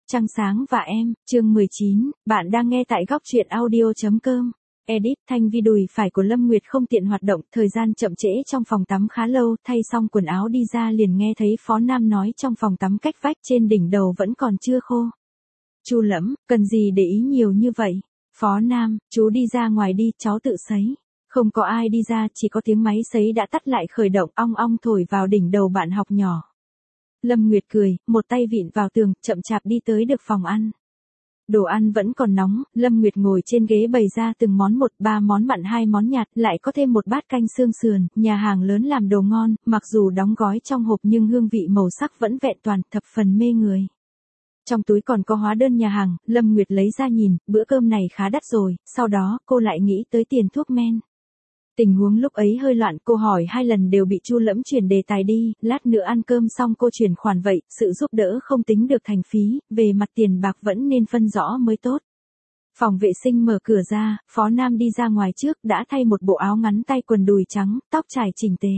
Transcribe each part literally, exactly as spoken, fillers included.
Trăng sáng và em, chương mười chín, bạn đang nghe tại góc truyện audio.com. Edit, thanh vi đùi phải của Lâm Nguyệt không tiện hoạt động, thời gian chậm trễ trong phòng tắm khá lâu, thay xong quần áo đi ra liền nghe thấy Phó Nam nói trong phòng tắm cách vách trên đỉnh đầu vẫn còn chưa khô. Chu Lẫm, cần gì để ý nhiều như vậy? Phó Nam, chú đi ra ngoài đi, cháu tự sấy. Không có ai đi ra, chỉ có tiếng máy sấy đã tắt lại khởi động ong ong thổi vào đỉnh đầu bạn học nhỏ. Lâm Nguyệt cười, một tay vịn vào tường, chậm chạp đi tới được phòng ăn. Đồ ăn vẫn còn nóng, Lâm Nguyệt ngồi trên ghế bày ra từng món một, ba món mặn hai món nhạt, lại có thêm một bát canh xương sườn, nhà hàng lớn làm đồ ngon, mặc dù đóng gói trong hộp nhưng hương vị màu sắc vẫn vẹn toàn, thập phần mê người. Trong túi còn có hóa đơn nhà hàng, Lâm Nguyệt lấy ra nhìn, bữa cơm này khá đắt rồi, sau đó cô lại nghĩ tới tiền thuốc men. Tình huống lúc ấy hơi loạn, cô hỏi hai lần đều bị Chu Lẫm chuyển đề tài đi, lát nữa ăn cơm xong cô chuyển khoản vậy, sự giúp đỡ không tính được thành phí, về mặt tiền bạc vẫn nên phân rõ mới tốt. Phòng vệ sinh mở cửa ra, Phó Nam đi ra ngoài trước, đã thay một bộ áo ngắn tay quần đùi trắng, tóc trải chỉnh tề.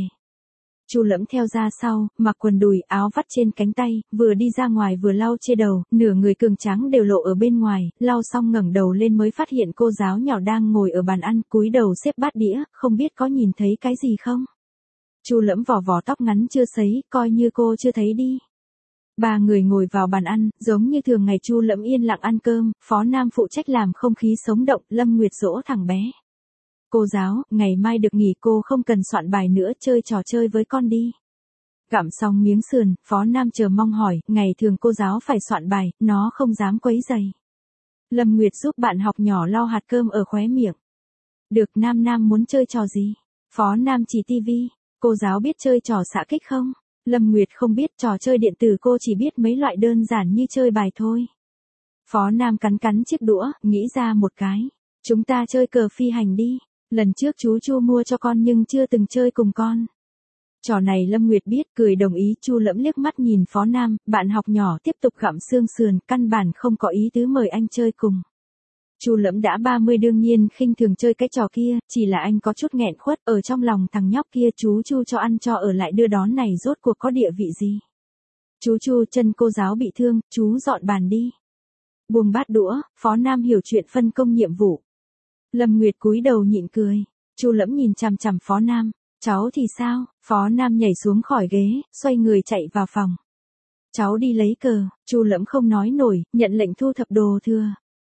Chu Lẫm theo ra sau, mặc quần đùi, áo vắt trên cánh tay, vừa đi ra ngoài vừa lau chê đầu, nửa người cường tráng đều lộ ở bên ngoài, lau xong ngẩng đầu lên mới phát hiện cô giáo nhỏ đang ngồi ở bàn ăn, cúi đầu xếp bát đĩa, không biết có nhìn thấy cái gì không. Chu Lẫm vò vò tóc ngắn chưa sấy, coi như cô chưa thấy đi. Ba người ngồi vào bàn ăn, giống như thường ngày Chu Lẫm yên lặng ăn cơm, Phó Nam phụ trách làm không khí sống động, Lâm Nguyệt dỗ thằng bé. Cô giáo, ngày mai được nghỉ cô không cần soạn bài nữa, chơi trò chơi với con đi. Gặm xong miếng sườn, Phó Nam chờ mong hỏi, ngày thường cô giáo phải soạn bài, nó không dám quấy rầy. Lâm Nguyệt giúp bạn học nhỏ lau hạt cơm ở khóe miệng. Được, Nam Nam muốn chơi trò gì? Phó Nam chỉ tivi, cô giáo biết chơi trò xạ kích không? Lâm Nguyệt không biết, trò chơi điện tử cô chỉ biết mấy loại đơn giản như chơi bài thôi. Phó Nam cắn cắn chiếc đũa, nghĩ ra một cái. Chúng ta chơi cờ phi hành đi. Lần trước chú Chu mua cho con nhưng chưa từng chơi cùng con. Trò này Lâm Nguyệt biết, cười đồng ý. Chu Lẫm liếc mắt nhìn Phó Nam, bạn học nhỏ tiếp tục gặm xương sườn, căn bản không có ý tứ mời anh chơi cùng. Chu Lẫm đã ba mươi đương nhiên khinh thường chơi cái trò kia, chỉ là anh có chút nghẹn khuất, ở trong lòng thằng nhóc kia chú Chu cho ăn cho ở lại đưa đón này rốt cuộc có địa vị gì. Chú Chu, chân cô giáo bị thương, chú dọn bàn đi. Buông bát đũa, Phó Nam hiểu chuyện phân công nhiệm vụ. Lâm Nguyệt cúi đầu nhịn cười. Chu Lẫm nhìn chằm chằm Phó Nam, cháu thì sao? Phó Nam nhảy xuống khỏi ghế, xoay người chạy vào phòng. Cháu đi lấy cờ. Chu Lẫm không nói nổi, nhận lệnh thu thập đồ thừa.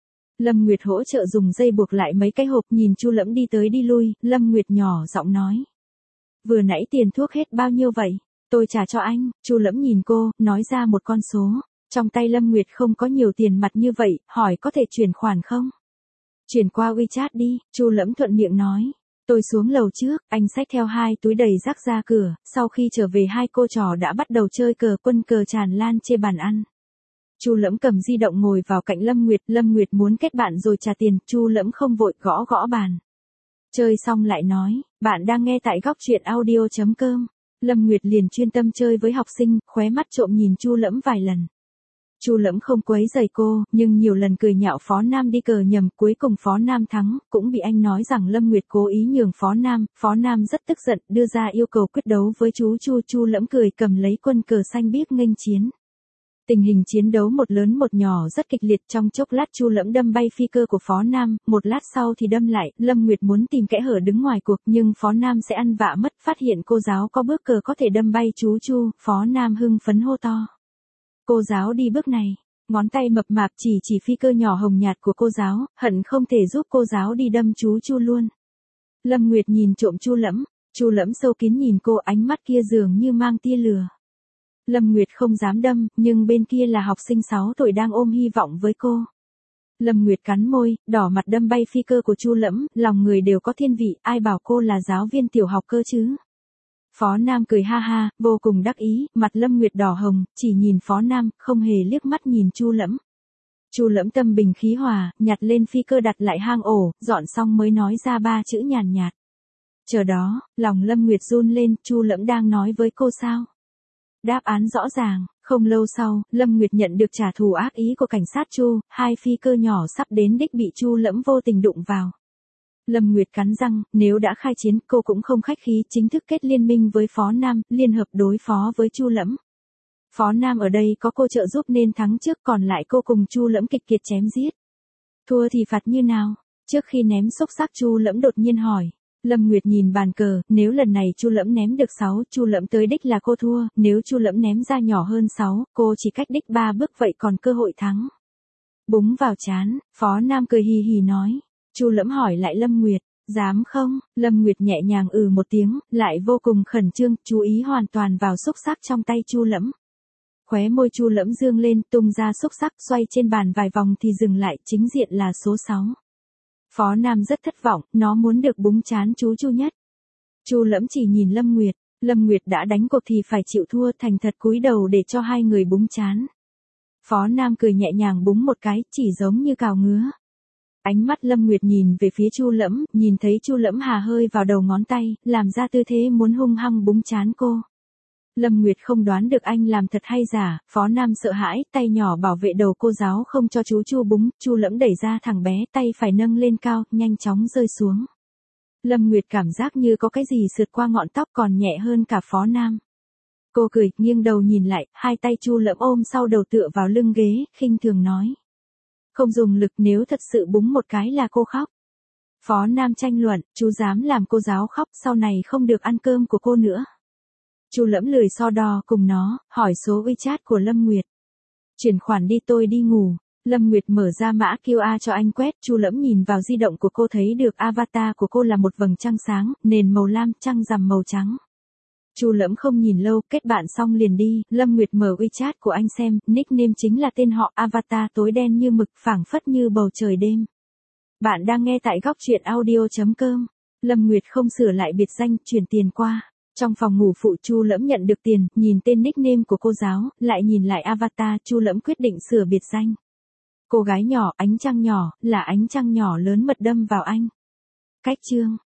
Lâm Nguyệt hỗ trợ dùng dây buộc lại mấy cái hộp, nhìn Chu Lẫm đi tới đi lui, Lâm Nguyệt nhỏ giọng nói. Vừa nãy tiền thuốc hết bao nhiêu vậy? Tôi trả cho anh. Chu Lẫm nhìn cô, nói ra một con số. Trong tay Lâm Nguyệt không có nhiều tiền mặt như vậy, hỏi có thể chuyển khoản không? Chuyển qua WeChat đi, Chu Lẫm thuận miệng nói. Tôi xuống lầu trước, anh xách theo hai túi đầy rác ra cửa, sau khi trở về hai cô trò đã bắt đầu chơi cờ quân cờ tràn lan trên bàn ăn. Chu Lẫm cầm di động ngồi vào cạnh Lâm Nguyệt, Lâm Nguyệt muốn kết bạn rồi trả tiền, Chu Lẫm không vội, gõ gõ bàn. Chơi xong lại nói, bạn đang nghe tại góc truyện audio.com. Lâm Nguyệt liền chuyên tâm chơi với học sinh, khóe mắt trộm nhìn Chu Lẫm vài lần. Chu Lẫm không quấy rầy cô, nhưng nhiều lần cười nhạo Phó Nam đi cờ nhầm, cuối cùng Phó Nam thắng, cũng bị anh nói rằng Lâm Nguyệt cố ý nhường Phó Nam, Phó Nam rất tức giận, đưa ra yêu cầu quyết đấu với chú Chu. Chu Lẫm cười cầm lấy quân cờ xanh biếc nghênh chiến. Tình hình chiến đấu một lớn một nhỏ rất kịch liệt, trong chốc lát Chu Lẫm đâm bay phi cơ của Phó Nam, một lát sau thì đâm lại, Lâm Nguyệt muốn tìm kẽ hở đứng ngoài cuộc nhưng Phó Nam sẽ ăn vạ mất, phát hiện cô giáo có bước cờ có thể đâm bay chú Chu, Phó Nam hưng phấn hô to. Cô giáo đi bước này, ngón tay mập mạp chỉ chỉ phi cơ nhỏ hồng nhạt của cô giáo, hận không thể giúp cô giáo đi đâm chú Chu luôn. Lâm Nguyệt nhìn trộm Chu Lẫm, Chu Lẫm sâu kín nhìn cô, ánh mắt kia dường như mang tia lừa. Lâm Nguyệt không dám đâm, nhưng bên kia là học sinh sáu tuổi đang ôm hy vọng với cô. Lâm Nguyệt cắn môi, đỏ mặt đâm bay phi cơ của Chu Lẫm, lòng người đều có thiên vị, ai bảo cô là giáo viên tiểu học cơ chứ. Phó Nam cười ha ha, vô cùng đắc ý, mặt Lâm Nguyệt đỏ hồng, chỉ nhìn Phó Nam, không hề liếc mắt nhìn Chu Lẫm. Chu Lẫm tâm bình khí hòa, nhặt lên phi cơ đặt lại hang ổ, dọn xong mới nói ra ba chữ nhàn nhạt. Chờ đó, lòng Lâm Nguyệt run lên, Chu Lẫm đang nói với cô sao? Đáp án rõ ràng, không lâu sau, Lâm Nguyệt nhận được trả thù ác ý của cảnh sát Chu, hai phi cơ nhỏ sắp đến đích bị Chu Lẫm vô tình đụng vào. Lâm Nguyệt cắn răng, nếu đã khai chiến, cô cũng không khách khí, chính thức kết liên minh với Phó Nam, liên hợp đối phó với Chu Lẫm. Phó Nam ở đây có cô trợ giúp nên thắng trước, còn lại cô cùng Chu Lẫm kịch kiệt chém giết. Thua thì phạt như nào? Trước khi ném xúc xắc Chu Lẫm đột nhiên hỏi. Lâm Nguyệt nhìn bàn cờ, nếu lần này Chu Lẫm ném được sáu, Chu Lẫm tới đích là cô thua, nếu Chu Lẫm ném ra nhỏ hơn sáu, cô chỉ cách đích ba bước vậy còn cơ hội thắng. Búng vào trán, Phó Nam cười hì hì nói. Chu Lẫm hỏi lại Lâm Nguyệt, dám không? Lâm Nguyệt nhẹ nhàng ừ một tiếng, lại vô cùng khẩn trương, chú ý hoàn toàn vào xúc xắc trong tay Chu Lẫm. Khóe môi Chu Lẫm dương lên, tung ra xúc xắc, xoay trên bàn vài vòng thì dừng lại, chính diện là số sáu. Phó Nam rất thất vọng, nó muốn được búng trán chú Chu nhất. Chu Lẫm chỉ nhìn Lâm Nguyệt, Lâm Nguyệt đã đánh cuộc thì phải chịu thua, thành thật cúi đầu để cho hai người búng trán. Phó Nam cười nhẹ nhàng búng một cái, chỉ giống như cào ngứa. Ánh mắt Lâm Nguyệt nhìn về phía Chu Lẫm, nhìn thấy Chu Lẫm hà hơi vào đầu ngón tay, làm ra tư thế muốn hung hăng búng trán cô. Lâm Nguyệt không đoán được anh làm thật hay giả, Phó Nam sợ hãi, tay nhỏ bảo vệ đầu cô giáo không cho chú Chu búng, Chu Lẫm đẩy ra thằng bé, tay phải nâng lên cao, nhanh chóng rơi xuống. Lâm Nguyệt cảm giác như có cái gì sượt qua ngọn tóc còn nhẹ hơn cả Phó Nam. Cô cười, nghiêng đầu nhìn lại, hai tay Chu Lẫm ôm sau đầu tựa vào lưng ghế, khinh thường nói. Không dùng lực, nếu thật sự búng một cái là cô khóc. Phó Nam tranh luận, chú dám làm cô giáo khóc, sau này không được ăn cơm của cô nữa. Chu Lẫm lười so đo cùng nó, hỏi số WeChat của Lâm Nguyệt. Chuyển khoản đi, tôi đi ngủ. Lâm Nguyệt mở ra mã quy rờ cho anh quét, Chu Lẫm nhìn vào di động của cô thấy được avatar của cô là một vầng trăng sáng, nền màu lam, trăng rằm màu trắng. Chu Lẫm không nhìn lâu, kết bạn xong liền đi, Lâm Nguyệt mở WeChat của anh xem, nickname chính là tên họ, avatar tối đen như mực, phảng phất như bầu trời đêm. Bạn đang nghe tại góc truyện audio chấm com. Lâm Nguyệt không sửa lại biệt danh, chuyển tiền qua. Trong phòng ngủ phụ Chu Lẫm nhận được tiền, nhìn tên nickname của cô giáo, lại nhìn lại avatar, Chu Lẫm quyết định sửa biệt danh. Cô gái nhỏ, ánh trăng nhỏ, là ánh trăng nhỏ lớn mật đâm vào anh. Cách chương.